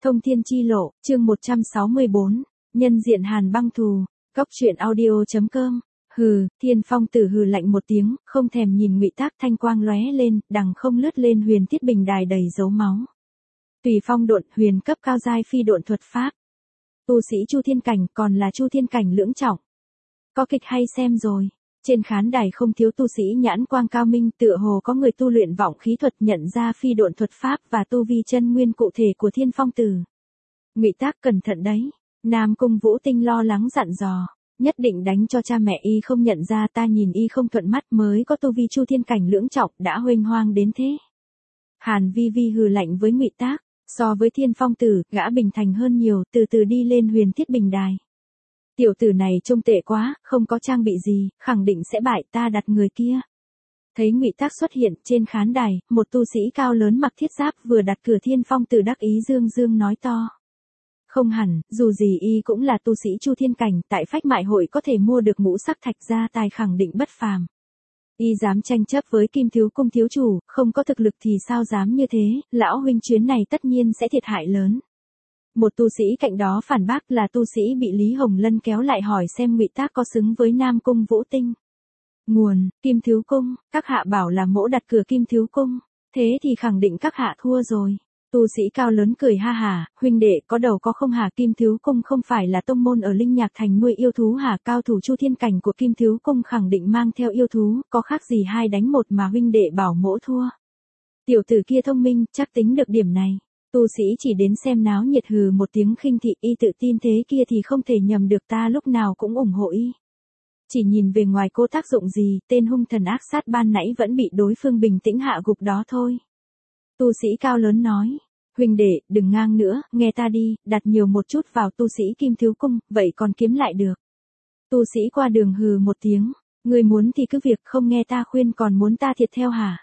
Thông thiên chi lộ, chương 164, nhân diện Hàn Băng Thù, Cóc truyện audio.com. Hừ, Thiên Phong Tử hừ lạnh một tiếng, không thèm nhìn Ngụy Tác, thanh quang lóe lên, đằng không lướt lên huyền thiết bình đài đầy dấu máu. Tùy phong độn, huyền cấp cao giai phi độn thuật pháp. Tu sĩ Chu Thiên cảnh, còn là Chu Thiên cảnh lưỡng trọng. Có kịch hay xem rồi. Trên khán đài không thiếu tu sĩ nhãn quang cao minh, tựa hồ có người tu luyện vọng khí thuật nhận ra phi độn thuật pháp và tu vi chân nguyên cụ thể của Thiên Phong Tử. Ngụy Tác cẩn thận đấy. Nam Cung Vũ Tinh lo lắng dặn dò, nhất định đánh cho cha mẹ y không nhận ra, ta nhìn y không thuận mắt, mới có tu vi Chu Thiên cảnh lưỡng trọng đã huênh hoang đến thế. Hàn Vi Vi hừ lạnh với Ngụy Tác, so với Thiên Phong Tử, gã bình thành hơn nhiều, từ từ đi lên huyền thiết bình đài. Tiểu tử này trông tệ quá, không có trang bị gì, khẳng định sẽ bại, ta đặt người kia. Thấy Ngụy Tác xuất hiện trên khán đài, một tu sĩ cao lớn mặc thiết giáp vừa đặt cửa Thiên Phong Tử đắc ý dương dương nói to. Không hẳn, dù gì y cũng là tu sĩ Chu Thiên cảnh, tại phách mại hội có thể mua được ngũ sắc thạch gia tài, khẳng định bất phàm. Y dám tranh chấp với Kim Thiếu Cung thiếu chủ, không có thực lực thì sao dám như thế, lão huynh chuyến này tất nhiên sẽ thiệt hại lớn. Một tu sĩ cạnh đó phản bác, là tu sĩ bị Lý Hồng Lân kéo lại hỏi xem Ngụy Tác có xứng với Nam Cung Vũ Tinh. Nguồn, Kim Thiếu Cung, các hạ bảo là mỗ đặt cửa Kim Thiếu Cung, thế thì khẳng định các hạ thua rồi. Tu sĩ cao lớn cười ha hả, huynh đệ có đầu có không hả? Kim Thiếu Cung không phải là tông môn ở Linh Nhạc Thành nuôi yêu thú hả? Cao thủ Chu Thiên cảnh của Kim Thiếu Cung khẳng định mang theo yêu thú, có khác gì 2 đánh 1 mà huynh đệ bảo mỗ thua. Tiểu tử kia thông minh, chắc tính được điểm này. Tu sĩ chỉ đến xem náo nhiệt hừ một tiếng khinh thị, y tự tin thế kia thì không thể nhầm được, ta lúc nào cũng ủng hộ y. Chỉ nhìn về ngoài cô tác dụng gì, tên hung thần ác sát ban nãy vẫn bị đối phương bình tĩnh hạ gục đó thôi. Tu sĩ cao lớn nói, huynh đệ, đừng ngang nữa, nghe ta đi, đặt nhiều một chút vào tu sĩ Kim Thiếu Cung, vậy còn kiếm lại được. Tu sĩ qua đường hừ một tiếng, ngươi muốn thì cứ việc, không nghe ta khuyên còn muốn ta thiệt theo hả?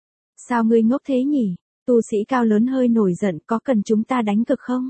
Sao ngươi ngốc thế nhỉ? Tu sĩ cao lớn hơi nổi giận, có cần chúng ta đánh cực không?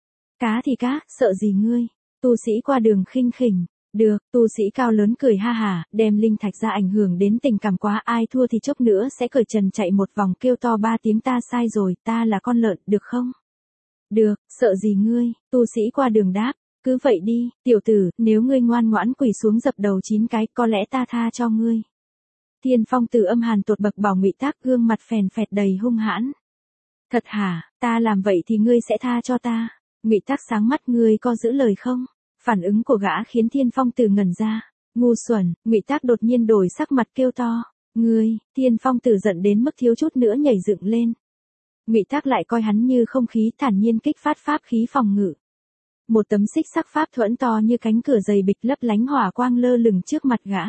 Cá thì cá, sợ gì ngươi? Tu sĩ qua đường khinh khỉnh. Được, tu sĩ cao lớn cười ha hả, đem linh thạch ra ảnh hưởng đến tình cảm quá, ai thua thì chốc nữa sẽ cởi trần chạy một vòng kêu to 3 tiếng ta sai rồi, ta là con lợn, được không? Được, sợ gì ngươi? Tu sĩ qua đường đáp, cứ vậy đi, tiểu tử, nếu ngươi ngoan ngoãn quỳ xuống dập đầu 9 cái, có lẽ ta tha cho ngươi. Thiên Phong Tử âm hàn tột bậc bảo Ngụy Tác, gương mặt phèn phẹt đầy hung hãn. Thật hả, ta làm vậy thì ngươi sẽ tha cho ta? Ngụy Tác sáng mắt, ngươi có giữ lời không? Phản ứng của gã khiến Thiên Phong Tử ngẩn ra. Ngu xuẩn, Ngụy Tác đột nhiên đổi sắc mặt kêu to. Ngươi, Thiên Phong Tử giận đến mức thiếu chút nữa nhảy dựng lên. Ngụy Tác lại coi hắn như không khí, thản nhiên kích phát pháp khí phòng ngự. Một tấm xích sắc pháp thuẫn to như cánh cửa dày bịch lấp lánh hỏa quang lơ lửng trước mặt gã.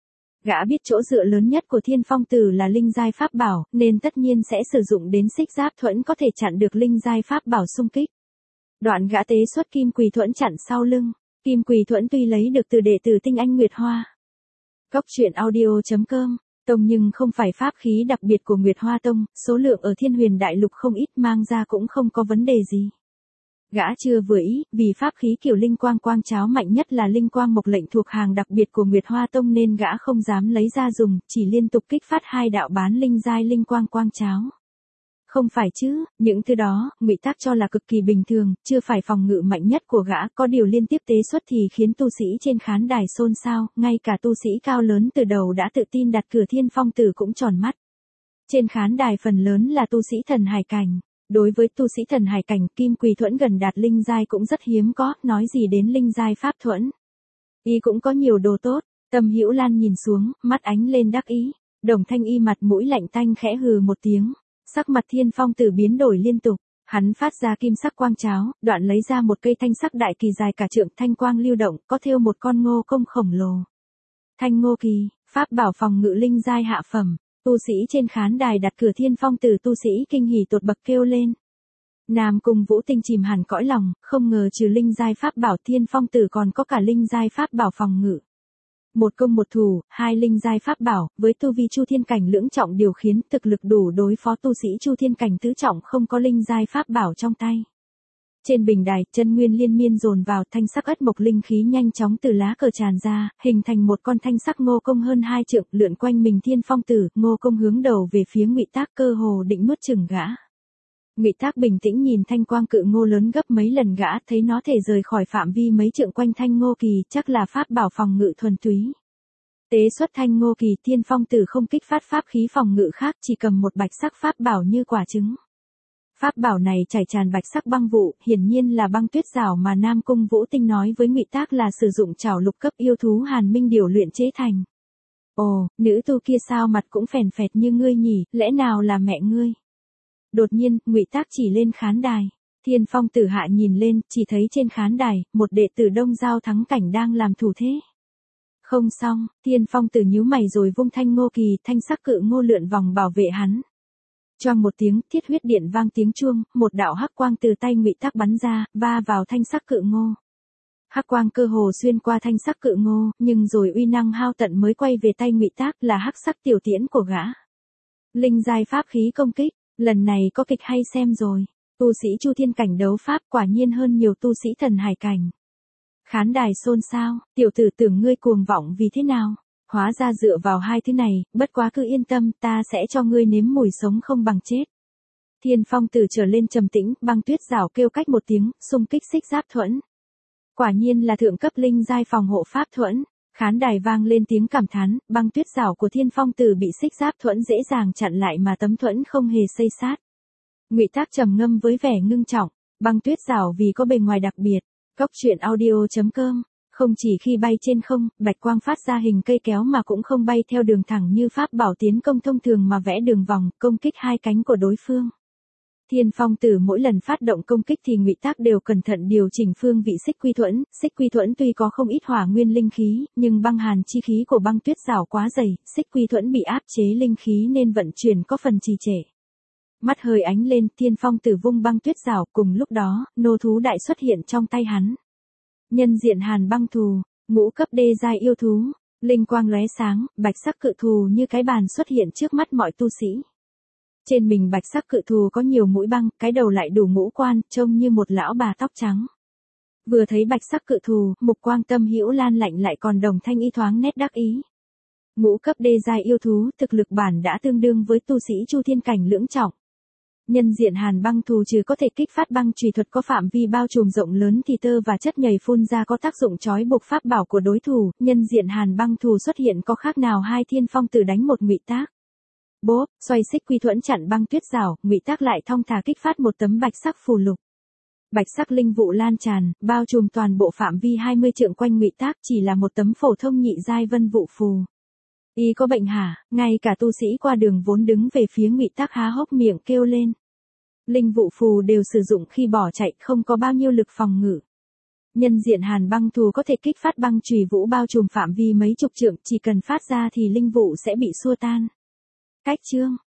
Gã biết chỗ dựa lớn nhất của Thiên Phong Tử là linh giai pháp bảo, nên tất nhiên sẽ sử dụng đến xích giáp thuẫn có thể chặn được linh giai pháp bảo xung kích. Đoạn gã tế xuất kim quỳ thuẫn chặn sau lưng. Kim quỳ thuẫn tuy lấy được từ đệ tử Tinh Anh Nguyệt Hoa. Cóc truyện audio.com. Tông nhưng không phải pháp khí đặc biệt của Nguyệt Hoa Tông, số lượng ở Thiên Huyền Đại Lục không ít, mang ra cũng không có vấn đề gì. Gã chưa vừa ý, vì pháp khí kiểu linh quang quang cháo mạnh nhất là linh quang mộc lệnh thuộc hàng đặc biệt của Nguyệt Hoa Tông nên gã không dám lấy ra dùng, chỉ liên tục kích phát 2 đạo bán linh giai linh quang quang cháo. Không phải chứ, những thứ đó, Ngụy Tác cho là cực kỳ bình thường, chưa phải phòng ngự mạnh nhất của gã, có điều liên tiếp tế xuất thì khiến tu sĩ trên khán đài xôn xao, ngay cả tu sĩ cao lớn từ đầu đã tự tin đặt cửa Thiên Phong Tử cũng tròn mắt. Trên khán đài phần lớn là tu sĩ thần hải cảnh. Đối với tu sĩ thần hải cảnh, kim quỳ thuẫn gần đạt linh giai cũng rất hiếm có, nói gì đến linh giai pháp thuẫn. Y cũng có nhiều đồ tốt. Tâm Hữu Lan nhìn xuống, mắt ánh lên đắc ý. Đồng Thanh Y mặt mũi lạnh tanh khẽ hừ một tiếng. Sắc mặt Thiên Phong Tử biến đổi liên tục, hắn phát ra kim sắc quang cháo, đoạn lấy ra một cây thanh sắc đại kỳ dài cả trượng, thanh quang lưu động, có thêu một con ngô công khổng lồ. Thanh ngô kỳ, pháp bảo phòng ngự linh giai hạ phẩm. Tu sĩ trên khán đài đặt cửa Thiên Phong Tử tu sĩ kinh hỉ tột bậc kêu lên. Nam Cung Vũ Tinh chìm hẳn cõi lòng, không ngờ trừ linh giai pháp bảo Thiên Phong Tử còn có cả linh giai pháp bảo phòng ngự. Một công một thủ, 2 linh giai pháp bảo, với tu vi Chu Thiên cảnh lưỡng trọng điều khiến thực lực đủ đối phó tu sĩ Chu Thiên cảnh tứ trọng không có linh giai pháp bảo trong tay. Trên bình đài, chân nguyên liên miên dồn vào, thanh sắc ất mộc linh khí nhanh chóng từ lá cờ tràn ra, hình thành một con thanh sắc ngô công hơn 2 trượng, lượn quanh mình Thiên Phong Tử, ngô công hướng đầu về phía Ngụy Tác, cơ hồ định nuốt chửng gã. Ngụy Tác bình tĩnh nhìn thanh quang cự ngô lớn gấp mấy lần gã, thấy nó thể rời khỏi phạm vi mấy trượng quanh thanh ngô kỳ, chắc là pháp bảo phòng ngự thuần túy. Tế xuất thanh ngô kỳ, Thiên Phong Tử không kích phát pháp khí phòng ngự khác, chỉ cầm một bạch sắc pháp bảo như quả trứng. Pháp bảo này chảy tràn bạch sắc băng vụ, hiển nhiên là băng tuyết rào mà Nam Cung Vũ Tinh nói với Ngụy Tác là sử dụng trảo lục cấp yêu thú Hàn Minh Điểu luyện chế thành. Ồ, nữ tu kia sao mặt cũng phèn phẹt như ngươi nhỉ, lẽ nào là mẹ ngươi? Đột nhiên, Ngụy Tác chỉ lên khán đài. Thiên Phong Tử hạ nhìn lên, chỉ thấy trên khán đài, một đệ tử Đông Giao Thắng Cảnh đang làm thủ thế. Không xong, Thiên Phong Tử nhíu mày rồi vung thanh ngô kỳ, thanh sắc cự ngô lượn vòng bảo vệ hắn. Choang một tiếng, thiết huyết điện vang tiếng chuông, một đạo hắc quang từ tay Ngụy Tác bắn ra, va vào thanh sắc cự ngô. Hắc quang cơ hồ xuyên qua thanh sắc cự ngô, nhưng rồi uy năng hao tận mới quay về tay Ngụy Tác, là hắc sắc tiểu tiễn của gã. Linh giai pháp khí công kích, lần này có kịch hay xem rồi. Tu sĩ Chu Thiên cảnh đấu pháp quả nhiên hơn nhiều tu sĩ thần hải cảnh. Khán đài xôn xao, tiểu tử tưởng ngươi cuồng vọng vì thế nào? Hóa ra dựa vào hai thứ này, bất quá cứ yên tâm, ta sẽ cho ngươi nếm mùi sống không bằng chết. Thiên Phong Tử trở lên trầm tĩnh, băng tuyết rảo kêu cách một tiếng, xung kích xích giáp thuẫn. Quả nhiên là thượng cấp linh giai phòng hộ pháp thuẫn. Khán đài vang lên tiếng cảm thán, băng tuyết rảo của Thiên Phong Tử bị xích giáp thuẫn dễ dàng chặn lại mà tấm thuẫn không hề xây sát. Ngụy Tác trầm ngâm với vẻ ngưng trọng, băng tuyết rảo vì có bề ngoài đặc biệt. Góc truyện audio.com, không chỉ khi bay trên không, bạch quang phát ra hình cây kéo mà cũng không bay theo đường thẳng như pháp bảo tiến công thông thường mà vẽ đường vòng, công kích hai cánh của đối phương. Thiên Phong Tử mỗi lần phát động công kích thì Ngụy Tác đều cẩn thận điều chỉnh phương vị xích quy thuẫn tuy có không ít hỏa nguyên linh khí, nhưng băng hàn chi khí của băng tuyết rảo quá dày, xích quy thuẫn bị áp chế linh khí nên vận chuyển có phần trì trệ. Mắt hơi ánh lên, Thiên Phong Tử vung băng tuyết rảo, cùng lúc đó, nô thú đại xuất hiện trong tay hắn. Nhân diện hàn băng thù, ngũ cấp đê giai yêu thú, linh quang lóe sáng, bạch sắc cự thù như cái bàn xuất hiện trước mắt mọi tu sĩ. Trên mình bạch sắc cự thù có nhiều mũi băng, cái đầu lại đủ ngũ quan, trông như một lão bà tóc trắng. Vừa thấy bạch sắc cự thù, mục quang Tâm Hữu Lan lạnh lại còn Đồng Thanh Y thoáng nét đắc ý. Ngũ cấp đê giai yêu thú, thực lực bản đã tương đương với tu sĩ Chu Thiên cảnh lưỡng trọng. Nhân diện hàn băng thù trừ có thể kích phát băng chùy thuật có phạm vi bao trùm rộng lớn thì tơ và chất nhầy phun ra có tác dụng trói buộc pháp bảo của đối thủ, nhân diện hàn băng thù xuất hiện có khác nào hai Thiên Phong Tử đánh một Ngụy Tác. Bốp, xoay xích quy thuẫn chặn băng tuyết rảo, Ngụy Tác lại thong thả kích phát một tấm bạch sắc phù lục. Bạch sắc linh vụ lan tràn, bao trùm toàn bộ phạm vi 20 trượng quanh Ngụy Tác, chỉ là một tấm phổ thông nhị giai vân vụ phù. Y có bệnh hả? Ngay cả tu sĩ qua đường vốn đứng về phía Ngụy Tác há hốc miệng kêu lên. Linh vụ phù đều sử dụng khi bỏ chạy, không có bao nhiêu lực phòng ngự. Nhân diện hàn băng thù có thể kích phát băng chùy vũ bao trùm phạm vi mấy chục trượng, chỉ cần phát ra thì linh vụ sẽ bị xua tan. Cách chương